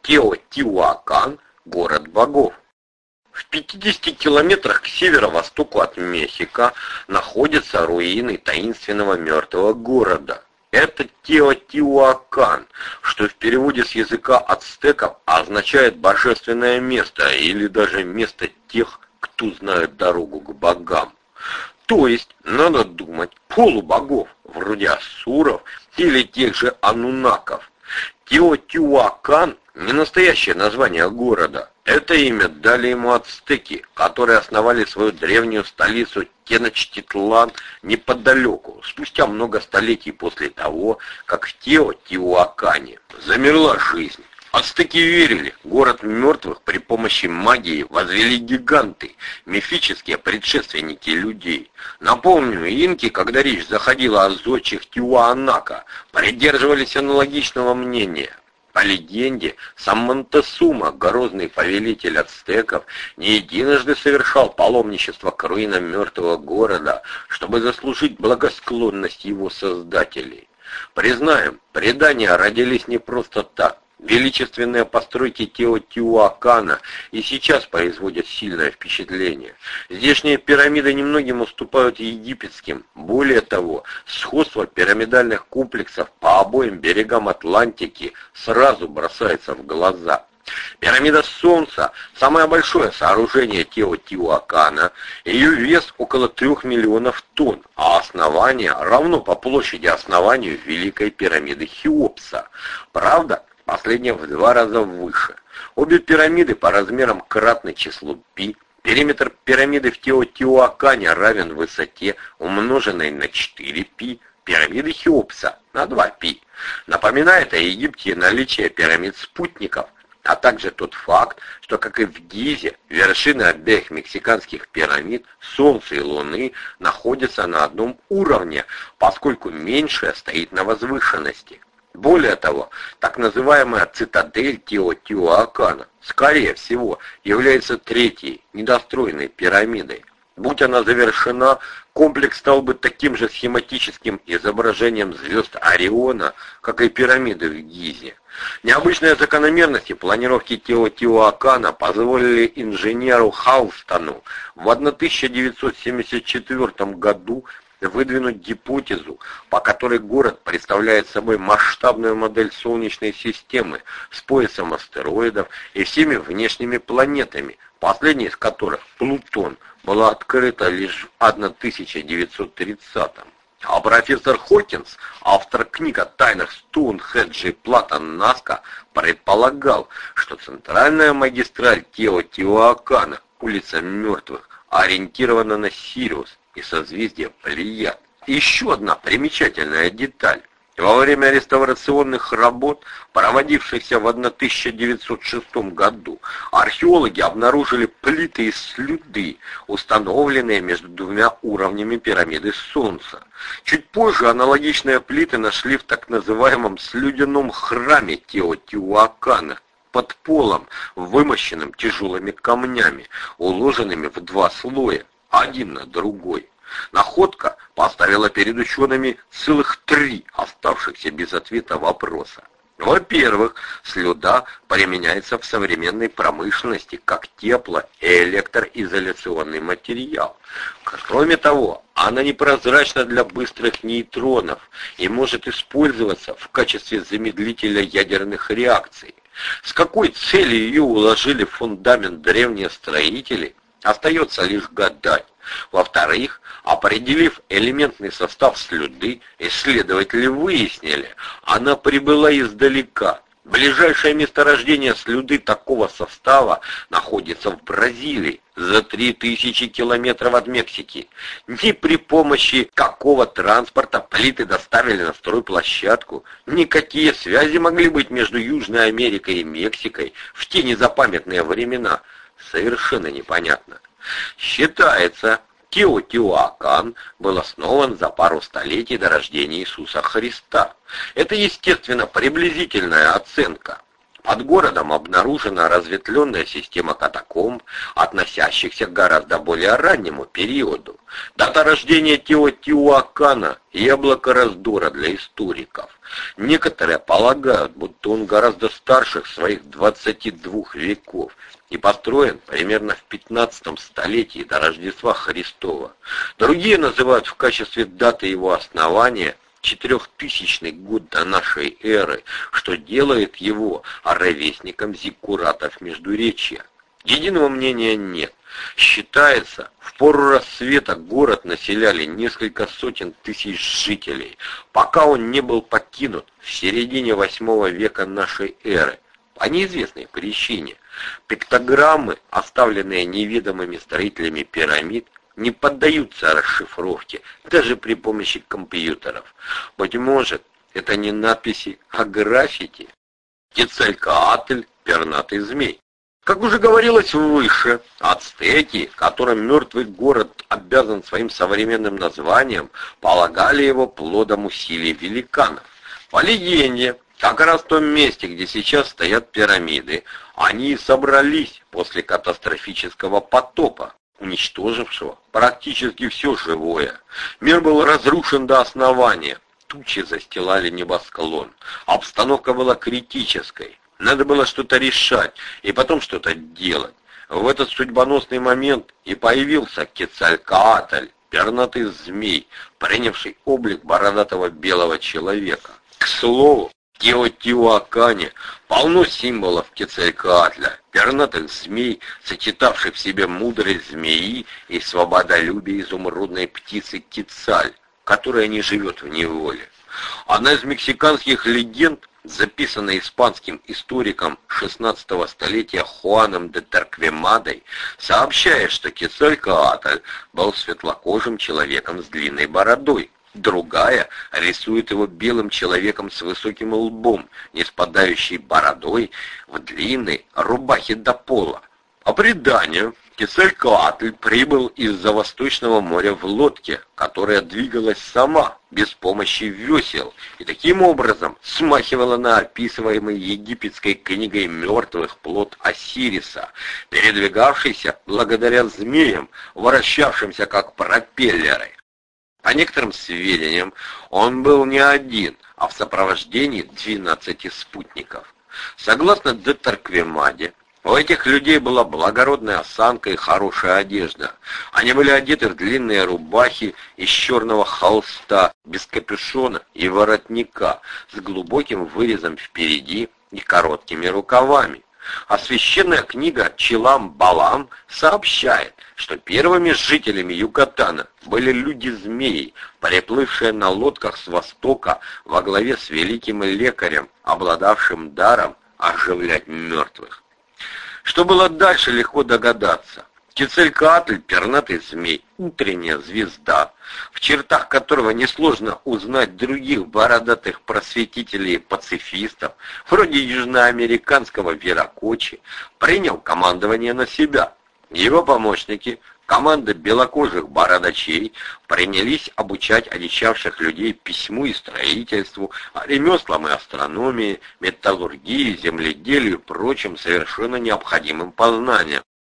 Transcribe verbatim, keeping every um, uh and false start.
Теотиуакан – город богов. В пятидесяти километрах к северо-востоку от Мехико находятся руины таинственного мертвого города. Это Теотиуакан, что в переводе с языка ацтеков означает «божественное место» или даже «место тех, кто знает дорогу к богам». То есть, надо думать, полубогов, вроде асуров или тех же анунаков. Теотиуакан – не настоящее название города. Это имя дали ему ацтеки, которые основали свою древнюю столицу Теночтитлан неподалеку, спустя много столетий после того, как в Теотиуакане замерла жизнь. Ацтеки верили, город мертвых при помощи магии возвели гиганты, мифические предшественники людей. Напомню, инки, когда речь заходила о зодчих Тиуанака, придерживались аналогичного мнения. По легенде, сам Монтесума, грозный повелитель ацтеков, не единожды совершал паломничество к руинам мертвого города, чтобы заслужить благосклонность его создателей. Признаем, предания родились не просто так. Величественные постройки Теотиуакана и сейчас производят сильное впечатление. Здешние пирамиды немногим уступают египетским. Более того, сходство пирамидальных комплексов по обоим берегам Атлантики сразу бросается в глаза. Пирамида Солнца – самое большое сооружение Теотиуакана, ее вес около трех миллионов тонн, а основание равно по площади основанию Великой пирамиды Хеопса. Правда, последняя в два раза выше. Обе пирамиды по размерам кратны числу π. Периметр пирамиды в Теотиуакане равен высоте, умноженной на четыре π. Пирамиды Хеопса на два π. Напоминает о Египте наличие пирамид-спутников, а также тот факт, что, как и в Гизе, вершины обеих мексиканских пирамид, Солнца и Луны, находятся на одном уровне, поскольку меньшая стоит на возвышенности. Более того, так называемая цитадель Теотиуакана, скорее всего, является третьей, недостроенной пирамидой. Будь она завершена, комплекс стал бы таким же схематическим изображением звезд Ориона, как и пирамиды в Гизе. Необычные закономерности планировки Теотиуакана позволили инженеру Халстону в тысяча девятьсот семьдесят четвёртом году выдвинуть гипотезу, по которой город представляет собой масштабную модель Солнечной системы с поясом астероидов и всеми внешними планетами, последняя из которых, Плутон, была открыта лишь в тысяча девятьсот тридцатом. А профессор Хокинс, автор книг о тайнах Стоунхенджа и Платон Наска, предполагал, что центральная магистраль Теотиуакана, улица мертвых, ориентирована на Сириус и созвездие Плеяд. Еще одна примечательная деталь. Во время реставрационных работ, проводившихся в тысяча девятьсот шестом году, археологи обнаружили плиты из слюды, установленные между двумя уровнями пирамиды Солнца. Чуть позже аналогичные плиты нашли в так называемом слюдяном храме Теотиуакана, под полом, вымощенным тяжелыми камнями, уложенными в два слоя, один на другой. Находка поставила перед учеными целых три оставшихся без ответа вопроса. Во-первых, слюда применяется в современной промышленности как тепло- и электроизоляционный материал. Кроме того, она непрозрачна для быстрых нейтронов и может использоваться в качестве замедлителя ядерных реакций. С какой целью ее уложили в фундамент древние строители, остается лишь гадать. Во-вторых, определив элементный состав слюды, исследователи выяснили, она прибыла издалека. Ближайшее месторождение слюды такого состава находится в Бразилии, за три тысячи километров от Мексики. Ни при помощи какого транспорта плиты доставили на стройплощадку, никакие связи могли быть между Южной Америкой и Мексикой в те незапамятные времена. Совершенно непонятно. Считается, Теотиуакан был основан за пару столетий до рождения Иисуса Христа. Это, естественно, приблизительная оценка. Под городом обнаружена разветвленная система катакомб, относящихся к гораздо более раннему периоду. Дата рождения Теотиуакана – яблоко раздора для историков. Некоторые полагают, будто он гораздо старше своих двадцати двух веков и построен примерно в пятнадцатом столетии до Рождества Христова. Другие называют в качестве даты его основания четырехтысячный год до нашей эры, что делает его ровесником зиккуратов Междуречья. Единого мнения нет. Считается, в пору рассвета город населяли несколько сотен тысяч жителей, пока он не был покинут в середине восьмого века нашей эры, по неизвестной причине. Пиктограммы, оставленные неведомыми строителями пирамид, не поддаются расшифровке, даже при помощи компьютеров. Быть может, это не надписи, а граффити. Кецалькоатль, пернатый змей. Как уже говорилось выше, ацтеки, которым мертвый город обязан своим современным названием, полагали его плодом усилий великанов. По легенде, как раз в том месте, где сейчас стоят пирамиды, они и собрались после катастрофического потопа, уничтожившего практически все живое. Мир был разрушен до основания, тучи застилали небосклон, обстановка была критической. Надо было что-то решать и потом что-то делать. В этот судьбоносный момент и появился Кецалькоатль, пернатый змей, принявший облик бородатого белого человека. К слову, в Теотиуакане полно символов Кецалькоатля, пернатых змей, сочетавших в себе мудрость змеи и свободолюбие изумрудной птицы Кецаль, которая не живет в неволе. Одна из мексиканских легенд, записанная испанским историком шестнадцатого столетия Хуаном де Торквемадой, сообщает, что Кецалькоатль был светлокожим человеком с длинной бородой. Другая рисует его белым человеком с высоким лбом, не спадающей бородой, в длинной рубахе до пола. По преданию, Кецалькоатль прибыл из-за Восточного моря в лодке, которая двигалась сама, без помощи весел, и таким образом смахивала на описываемый египетской книгой мертвых плод Осириса, передвигавшийся благодаря змеям, вращавшимся как пропеллеры. По некоторым сведениям, он был не один, а в сопровождении двенадцати спутников. Согласно де Торквемаде, у этих людей была благородная осанка и хорошая одежда. Они были одеты в длинные рубахи из черного холста, без капюшона и воротника, с глубоким вырезом впереди и короткими рукавами. А священная книга Чилам-Балам сообщает, что первыми жителями Юкатана были люди-змеи, приплывшие на лодках с востока во главе с великим лекарем, обладавшим даром оживлять мертвых. Что было дальше, легко догадаться. Кецалькоатль, пернатый змей, утренняя звезда, в чертах которого несложно узнать других бородатых просветителей и пацифистов, вроде южноамериканского Веракочи, принял командование на себя. Его помощники, команда белокожих бородачей, принялись обучать одичавших людей письму и строительству, ремеслам и астрономии, металлургии, земледелию и прочим совершенно необходимым познаниям.